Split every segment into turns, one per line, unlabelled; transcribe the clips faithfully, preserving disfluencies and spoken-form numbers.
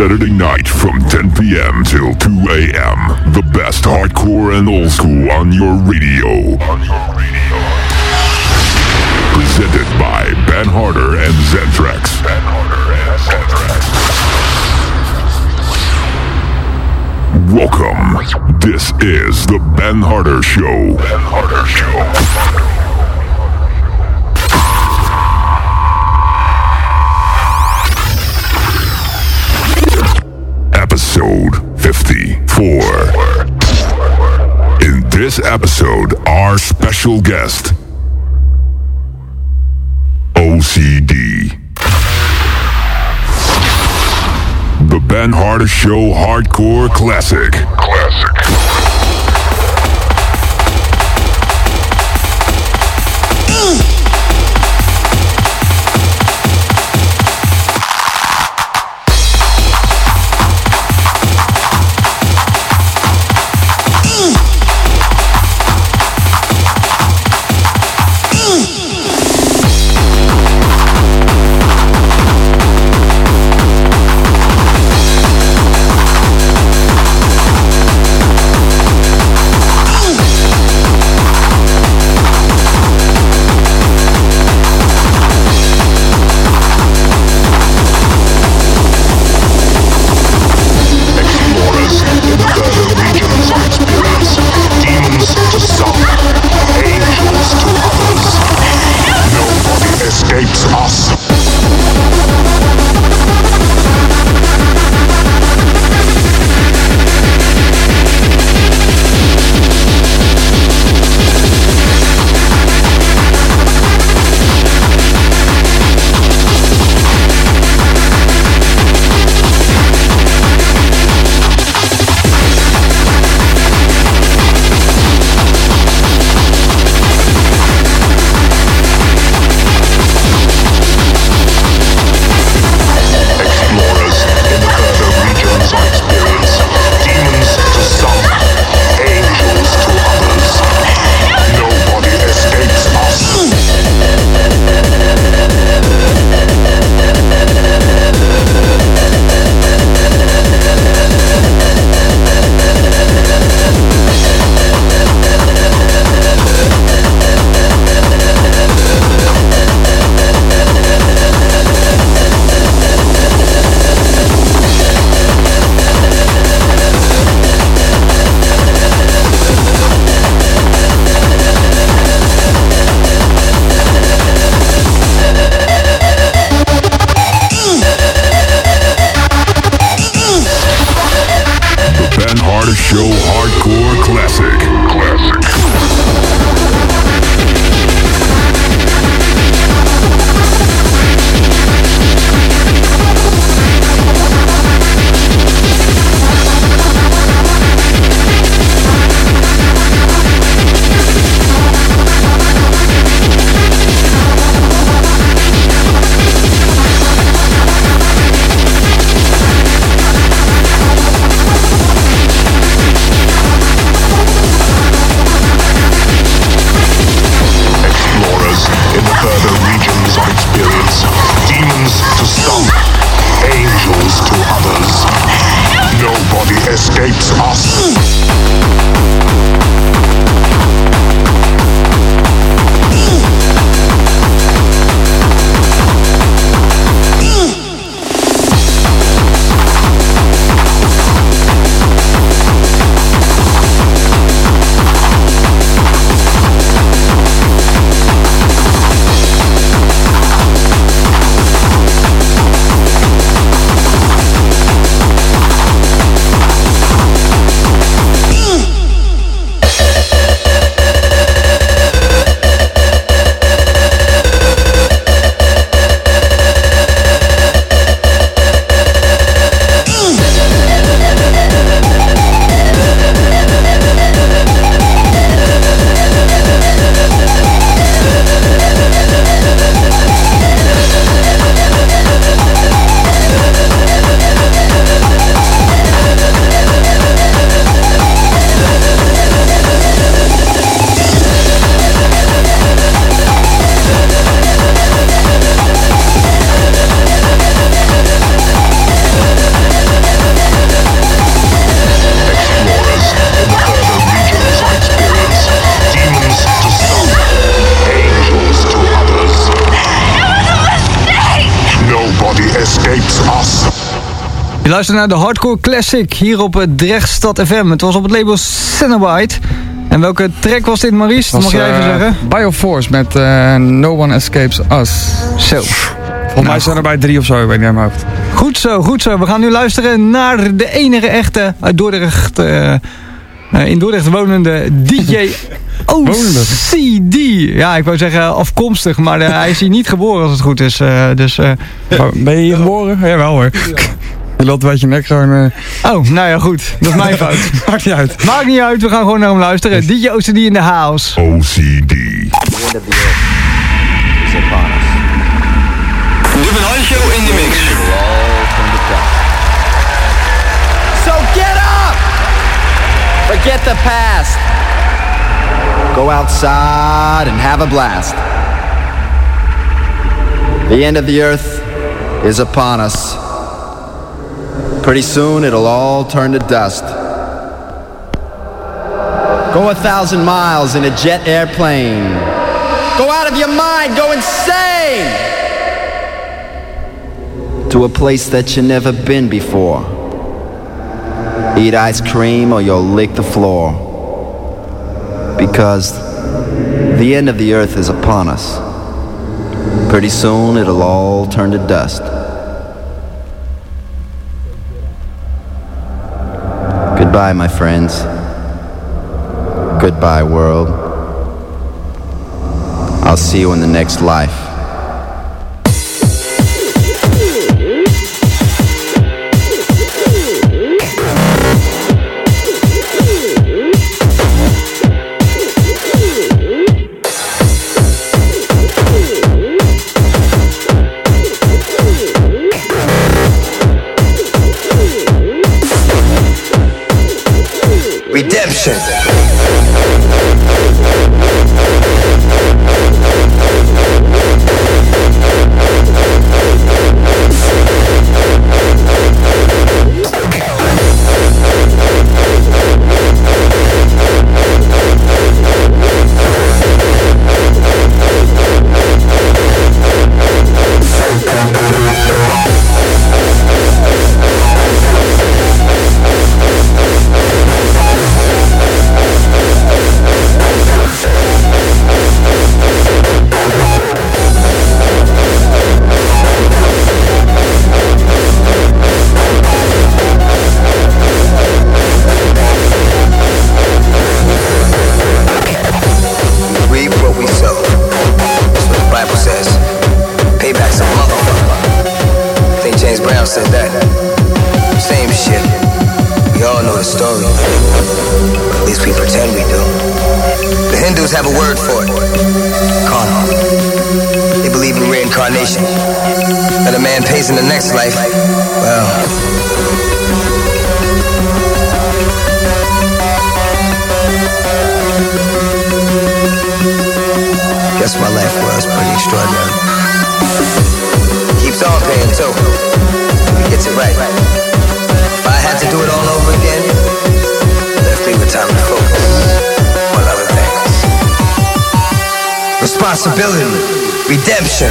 Saturday night from ten p.m. till two a.m. The best hardcore and old school on your radio. On your radio. Presented by Ben Harder and Zentrax. Ben Harder and Zentrax. Welcome. This is the Ben Harder Show. Ben Harder Show. Episode fifty-four. In this episode, our special guest, O C D. The Ben Harder Show Hardcore Classic. Classic.
Je luistert naar de Hardcore Classic hier op het Drechtstad F M. Het was op het label Cenobite. En welke track was dit, Maurice? Dat mag jij even uh, zeggen.
Bioforce met uh, No One Escapes Us.
Zo.
Volgens mij
nou,
zijn er bij drie of zo, ik weet niet aan mijn hoofd.
Goed zo, goed zo. We gaan nu luisteren naar de enige echte uit Dordrecht, uh, uh, in Dordrecht wonende D J O C D. Ja, ik wou zeggen afkomstig, maar uh, hij is hier niet geboren als het goed is. Uh, dus, uh,
ben je hier geboren? Jawel hoor. Je loopt een beetje nek gewoon... Uh...
Oh, nou ja, goed. Dat is mijn fout.
Maakt niet uit.
Maakt niet uit, we gaan gewoon naar hem luisteren. D J O C D in de house.
O C D.
Ruben Hansjo in de mix.
So get up! Forget the past. Go outside and have a blast. The end of the earth is upon us. Pretty soon it'll all turn to dust. Go a thousand miles in a jet airplane. Go out of your mind, go insane! To a place that you've never been before. Eat ice cream or you'll lick the floor. Because the end of the earth is upon us. Pretty soon it'll all turn to dust. Goodbye, my friends. Goodbye, world. I'll see you in the next life.
Redemption. Have a word for it. Karma. They believe in reincarnation. That a man pays in the next life. Well. Guess my life was pretty extraordinary. Keeps on paying too. He gets it right. If I had to do it all over again, left me with time to focus on other things. Responsibility, redemption.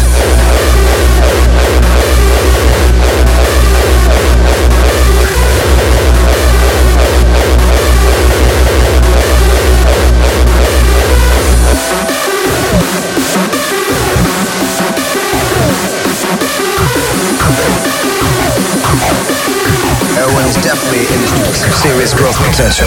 Heroin is definitely an industry with some serious growth potential.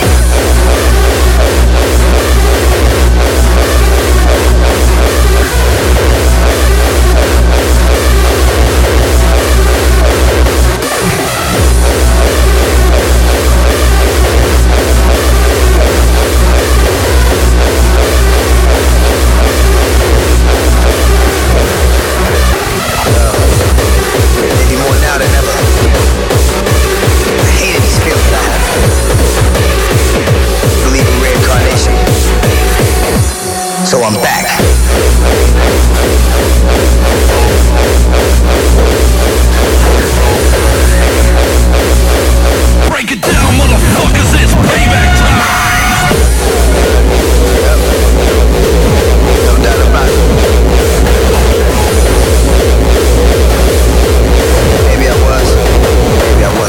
So I'm back. Break it down, motherfuckers, it's payback time. Yep. No doubt about it. Maybe I was, maybe I wasn't.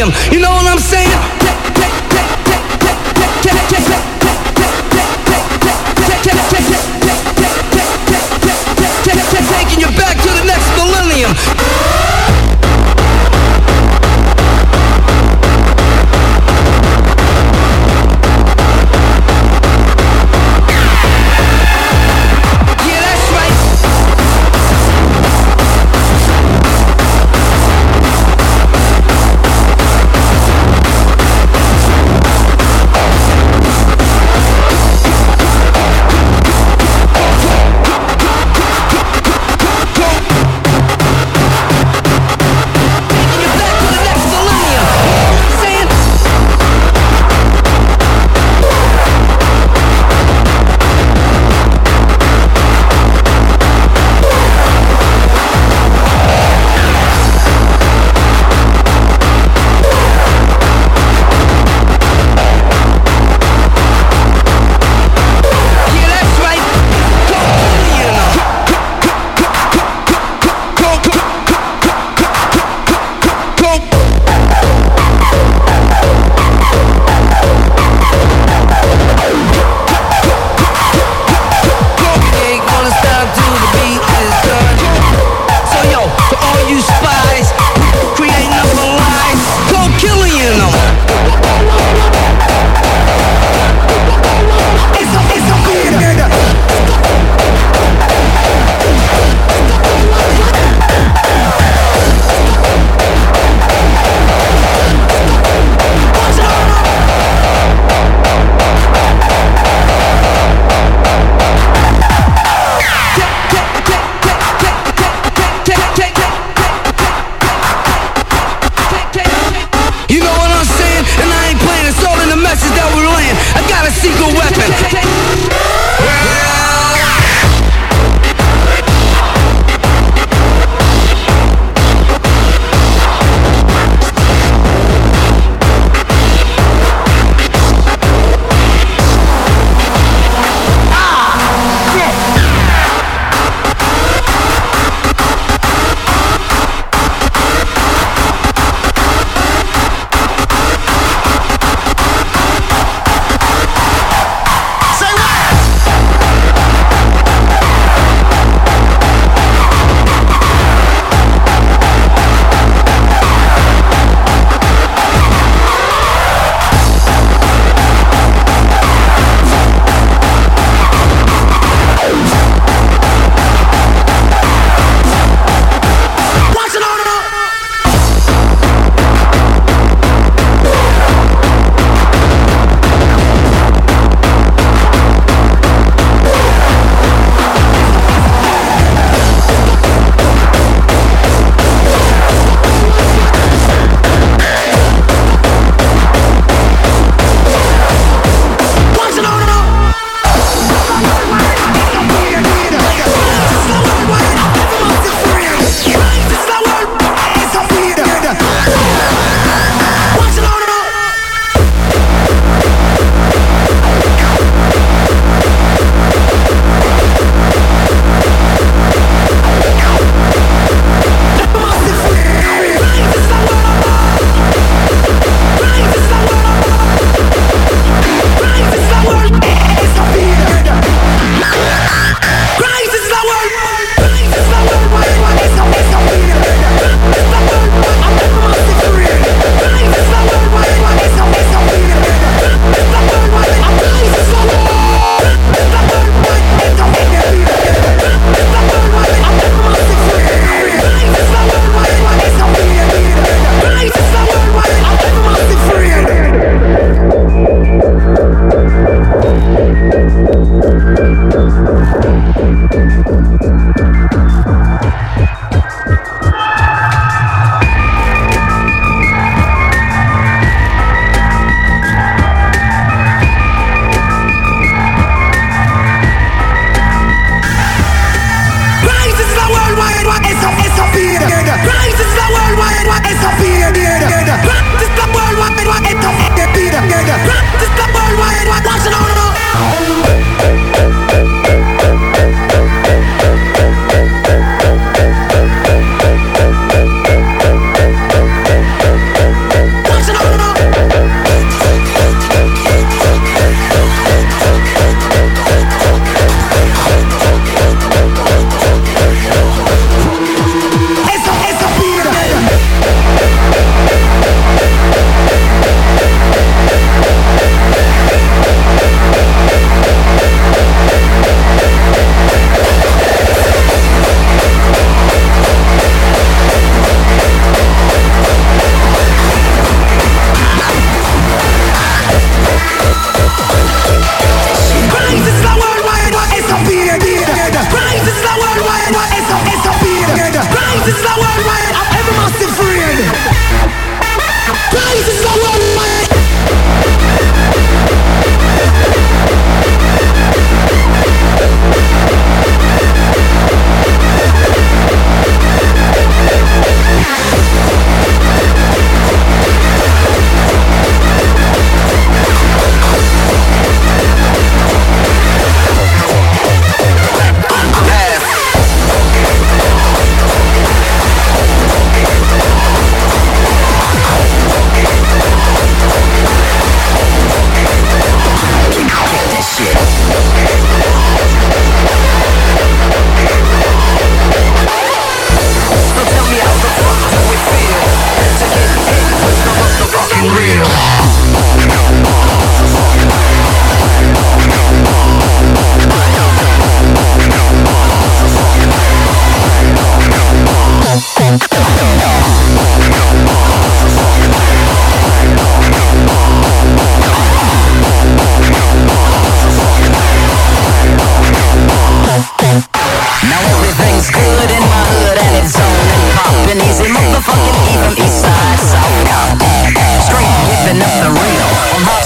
millennium. You know what I'm saying? Taking you back to the next millennium.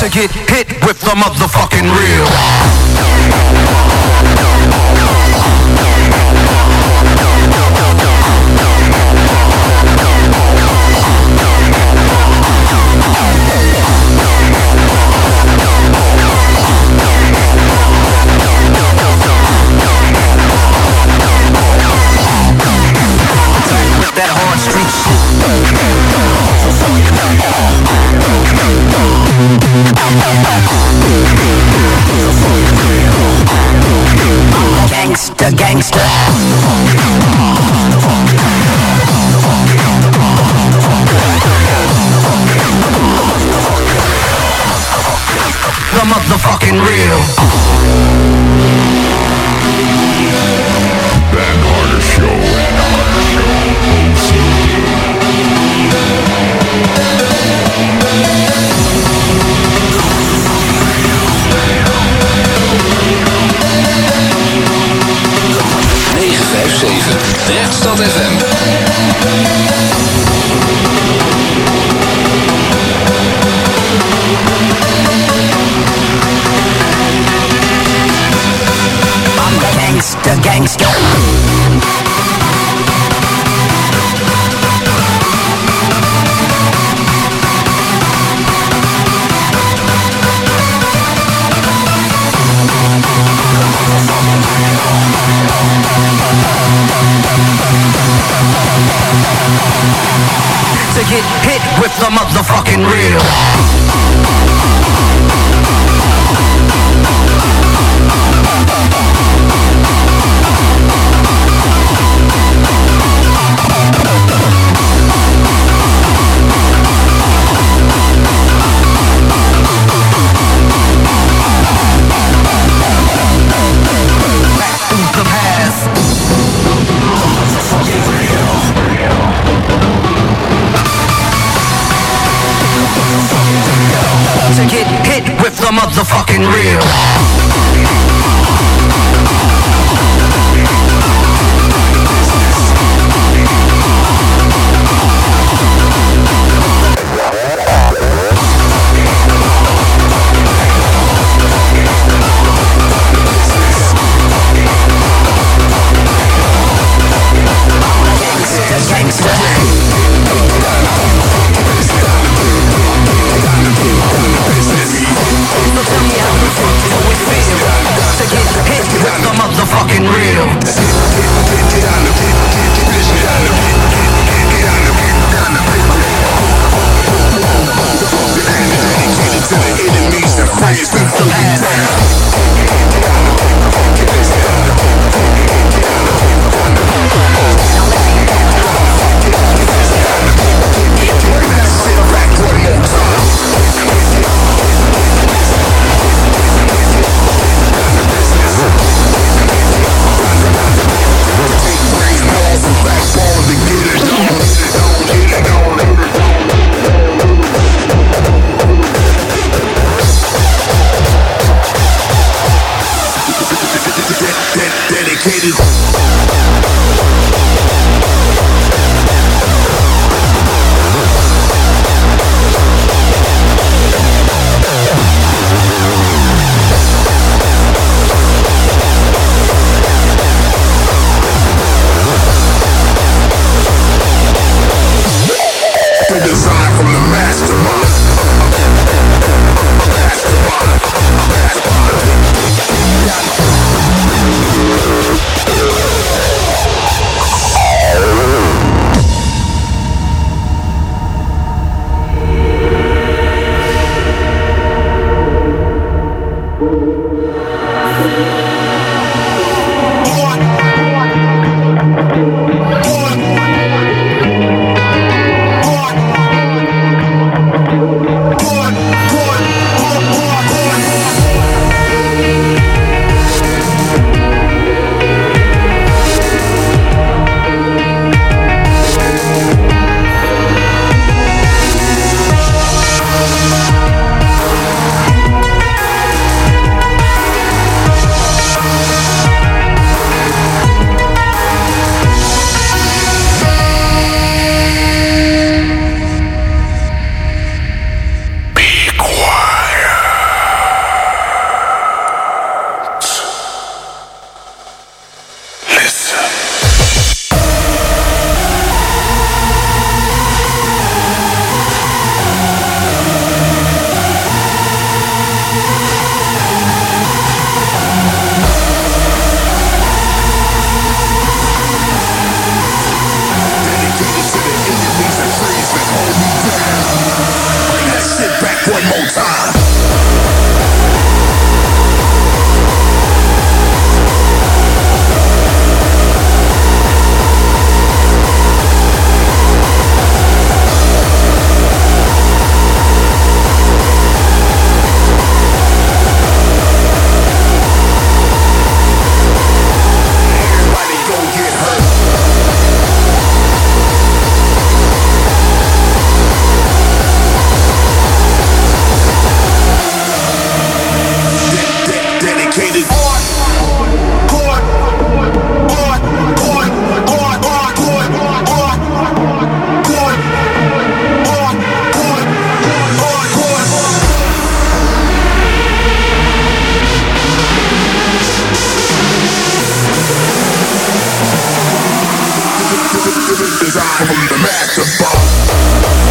get hit with the motherfucking real.
That hard street shit. Gangsta, gangsta.
The motherfucking real.
Ben Harder Show.
negen vijf zeven Rechtstad F M.
I'm the gangsta, gangsta.
To get hit with the motherfucking real. Back through the past. To get hit with the motherfucking real.
Gangsta,
So tell me how the fuck do we feel?
perfect design from the master bomb.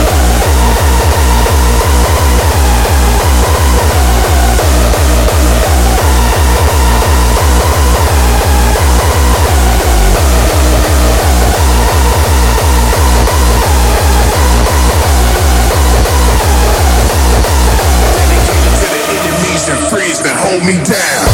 That hold me down.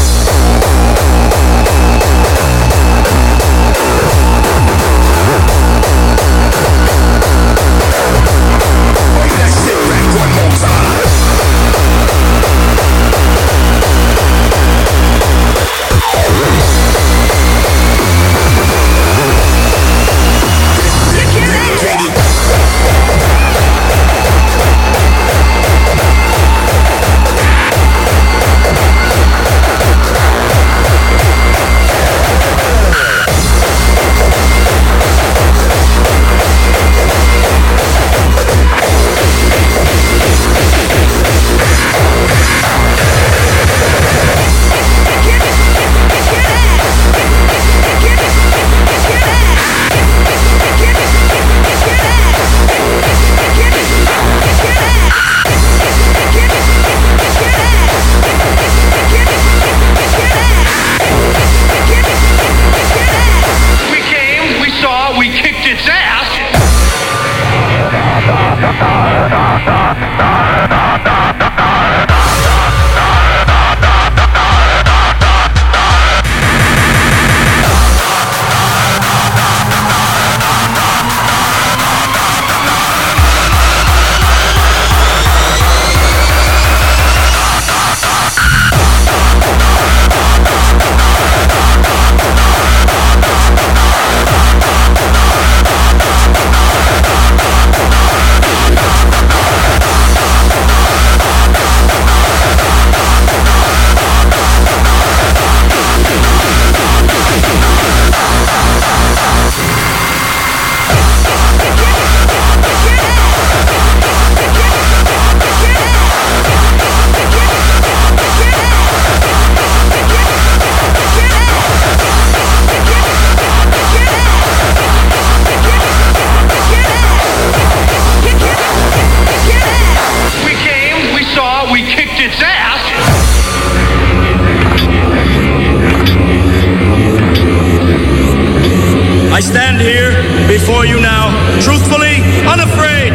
I stand here before you now, truthfully, unafraid.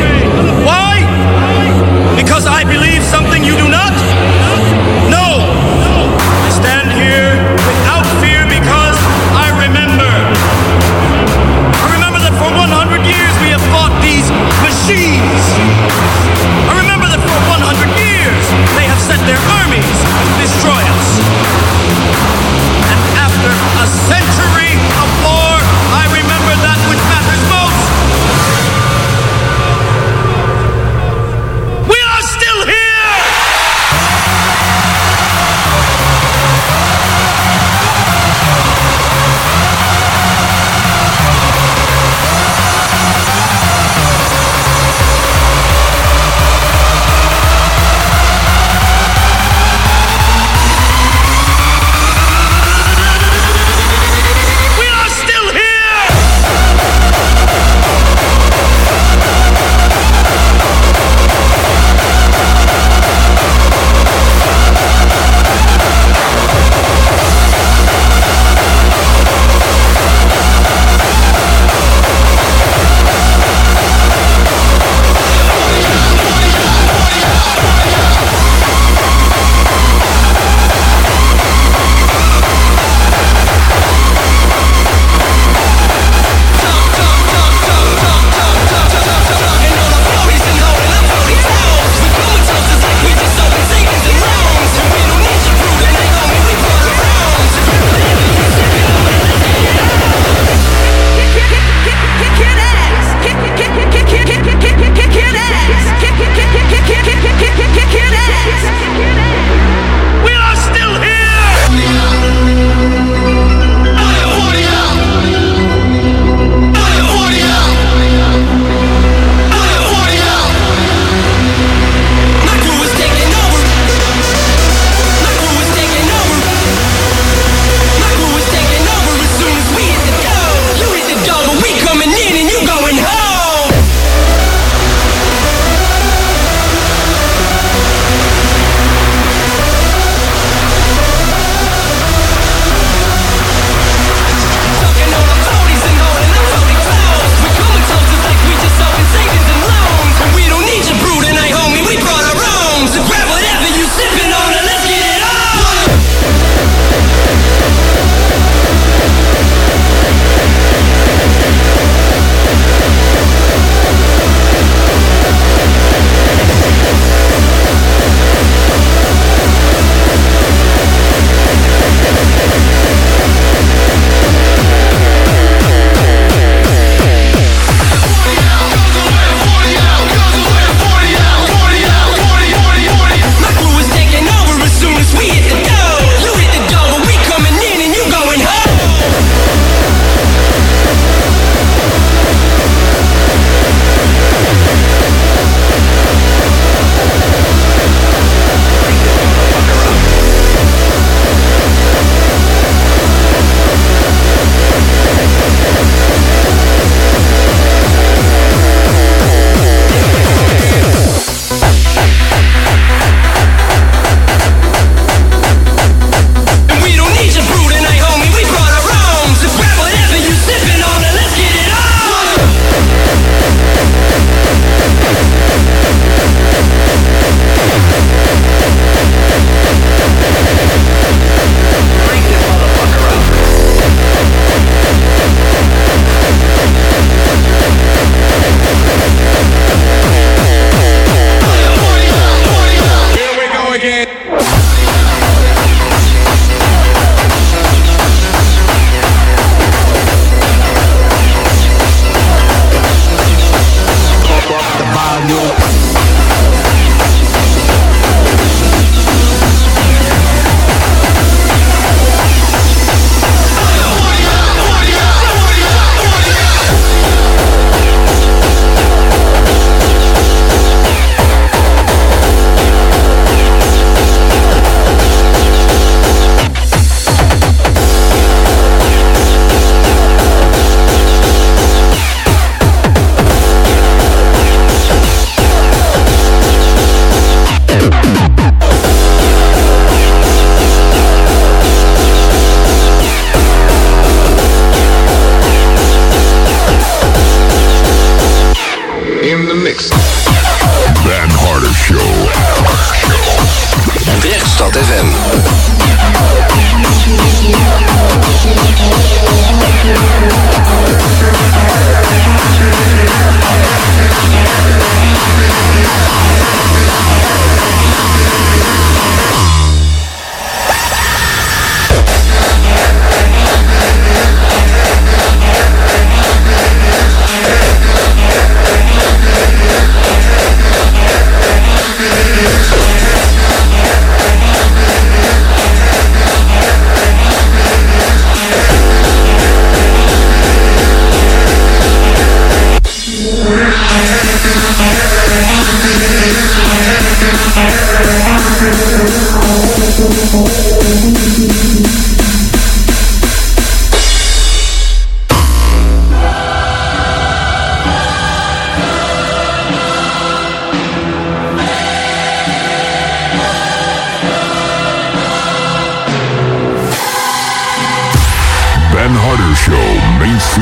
Why? Because I believe something you do not? No. I stand here without fear because I remember. I remember that for one hundred years we have fought these machines. I remember that for one hundred years they have sent their armies to destroy us. And after a century of war, I remember that which matters most. We are still here!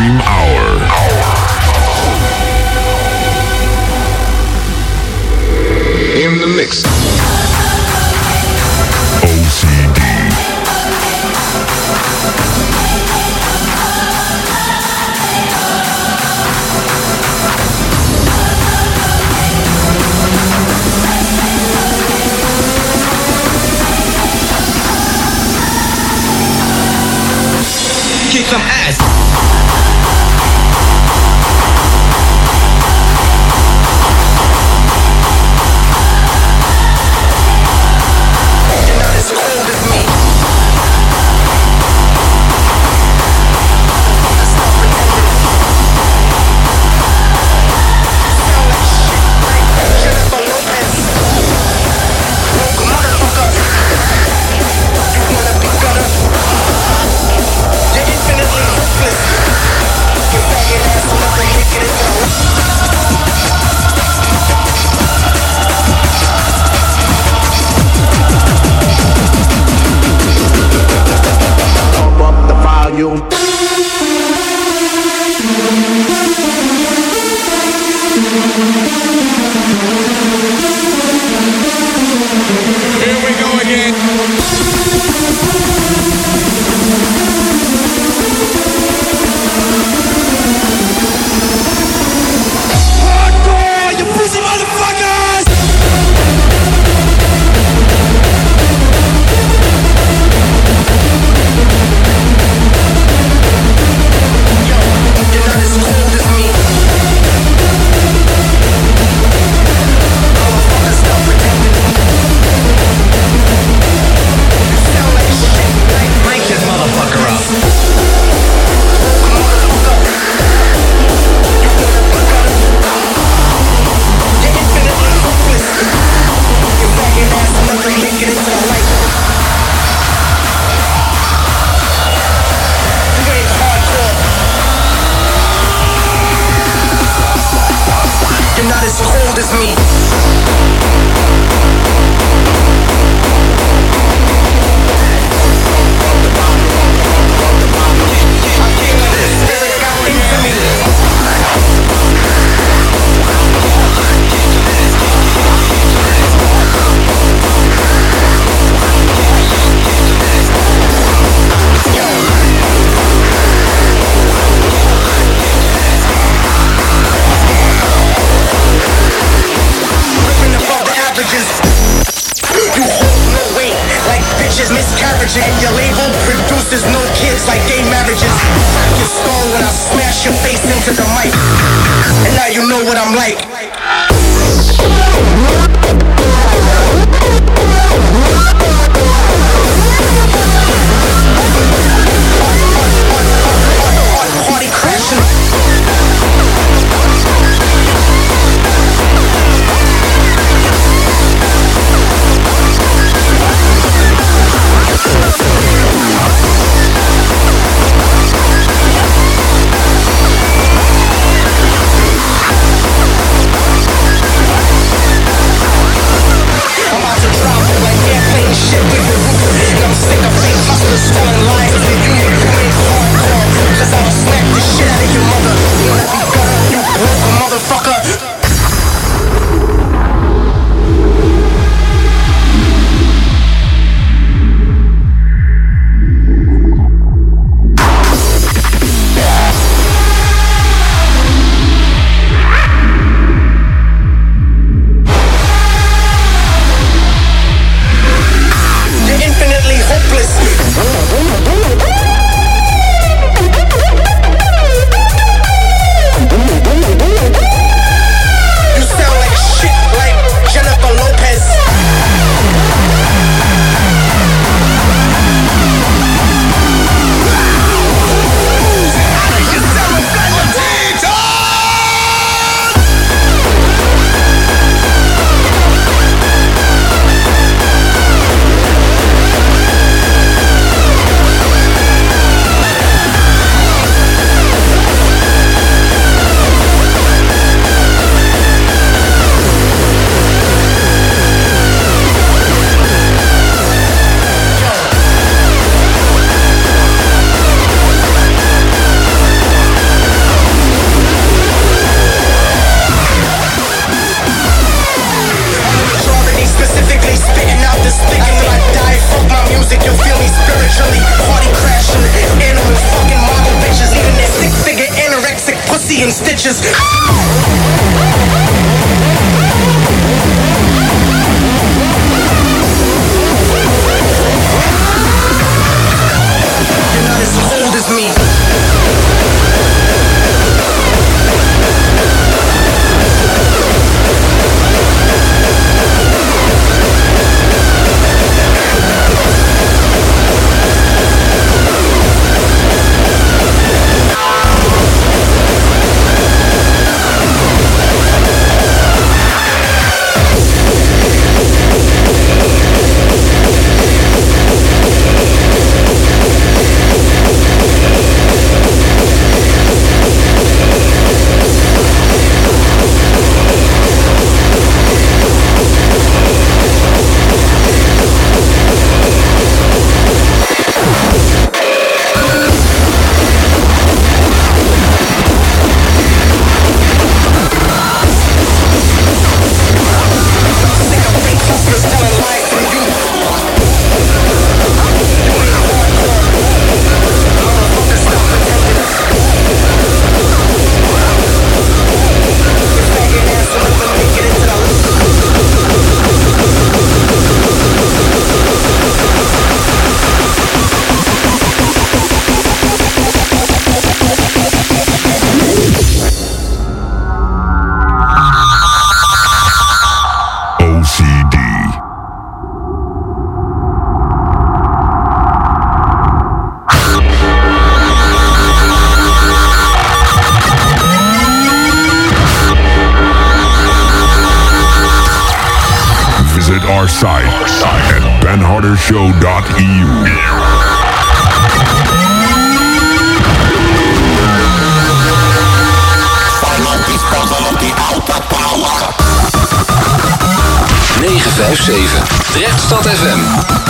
Extreme Hour.
In the mix.
O C D.
Kick some ass.
me in stitches. You're not as cold as me.
Our site at ben harder show dot e u.
negen vijf zeven Drechtstad F M.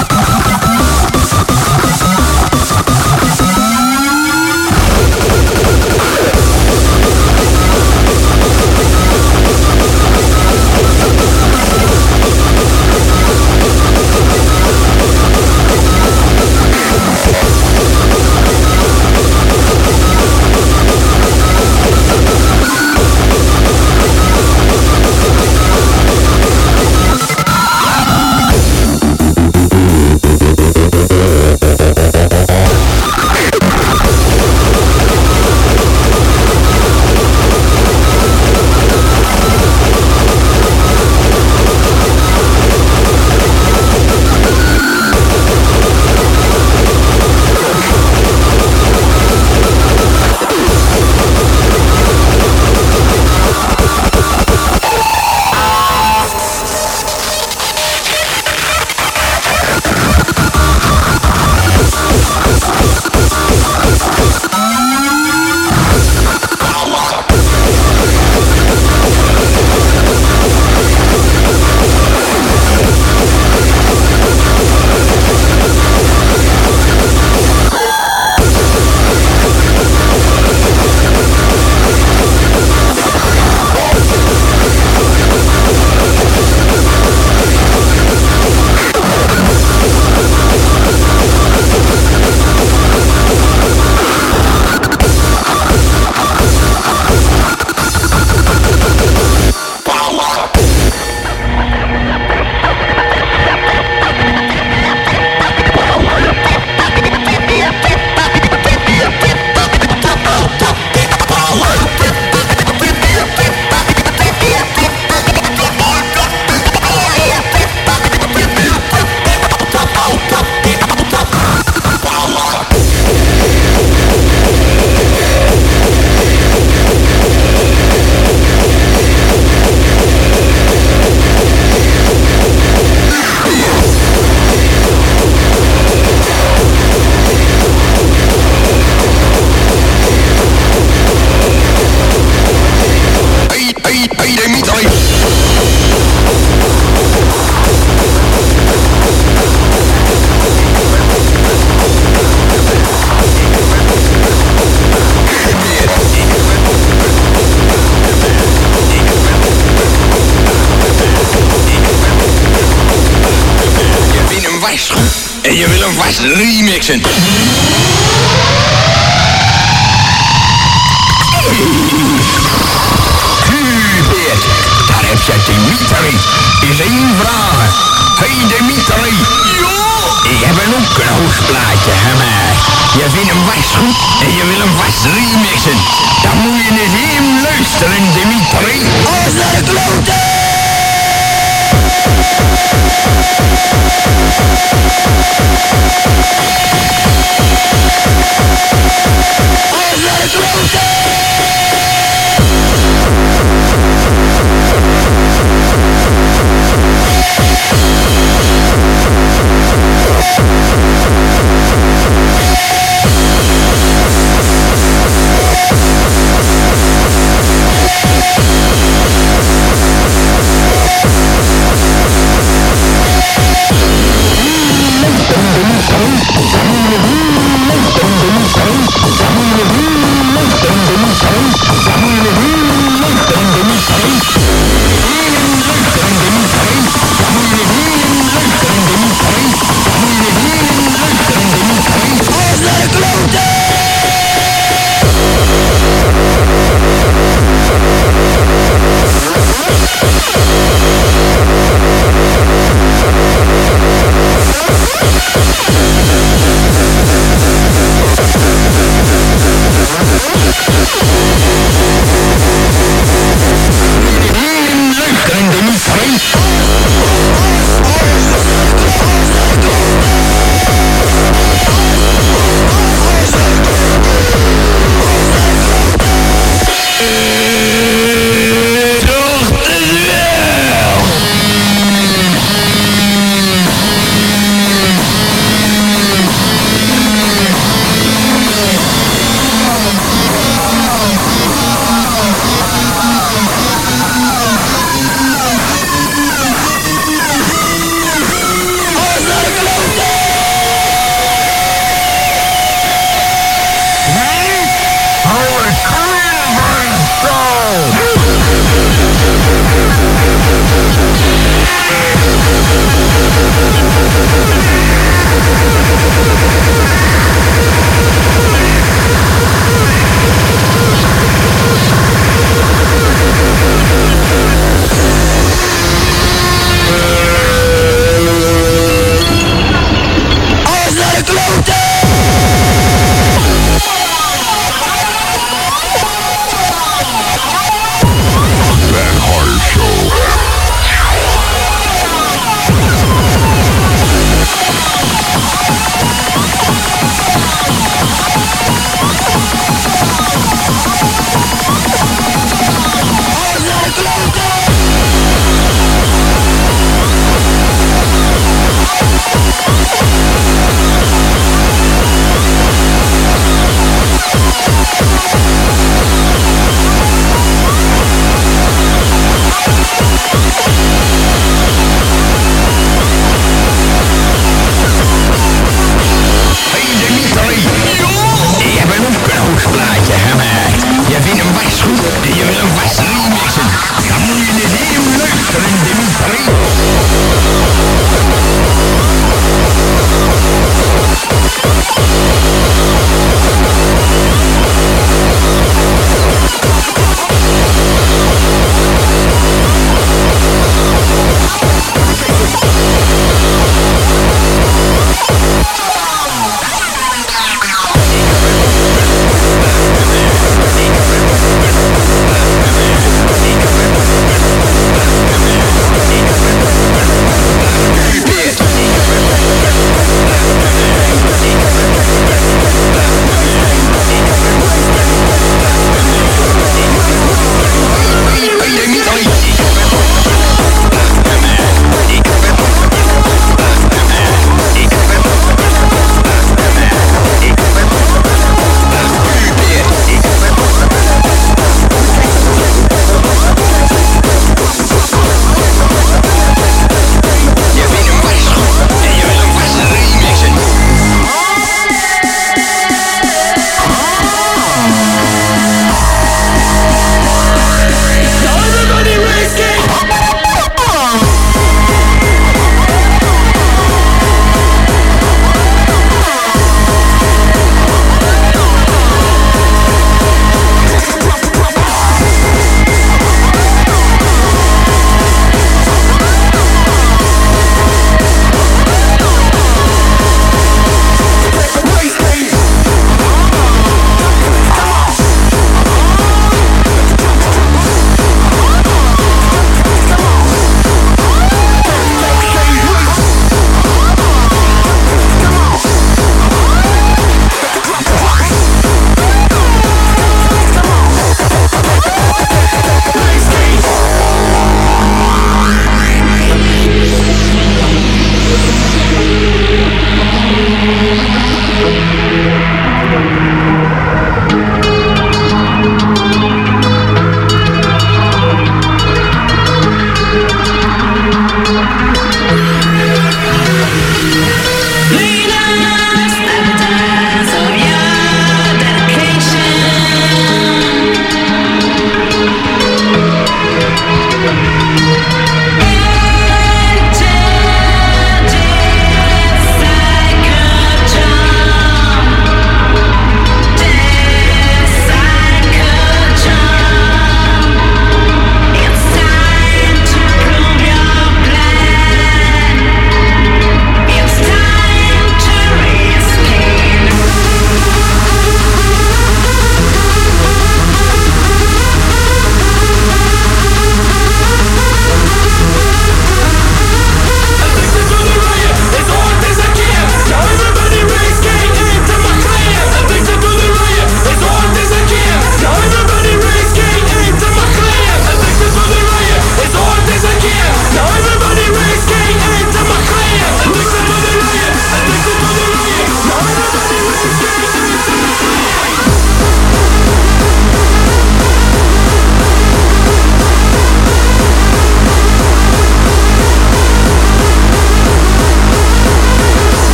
En je wil hem vast remixen. Dimitri, is één vraag. Hey Dimitri. Ja? Ik heb een ook een hoogplaatje gemaakt. Je vindt hem vast goed en je wil hem vast remixen. Dan moet je eens even luisteren, Dimitri. Alles naar de kloten! Alles naar de kloten!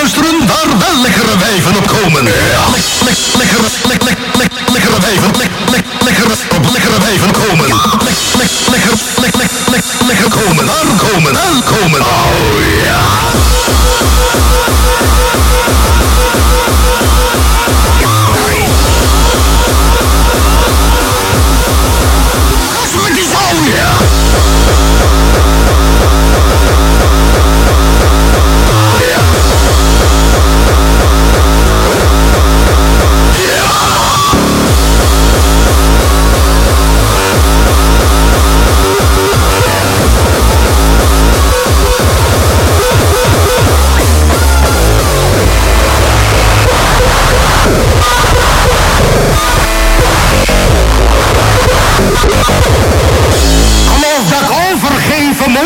luisteren waar wel lekkere wijven op komen. Lek, lek, lekkere, lek, lek, lek, lekkere wijven, lek, lek, lekkere, op lekkere wijven komen. Lek, lek, lekker, lek, lek, lek, lekker komen. Aankomen, aankomen. Oh ja. Met die zon, ja.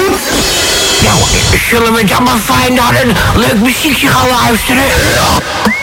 Zullen we dan maar fijn naar een leuk muziekje gaan luisteren? Ja.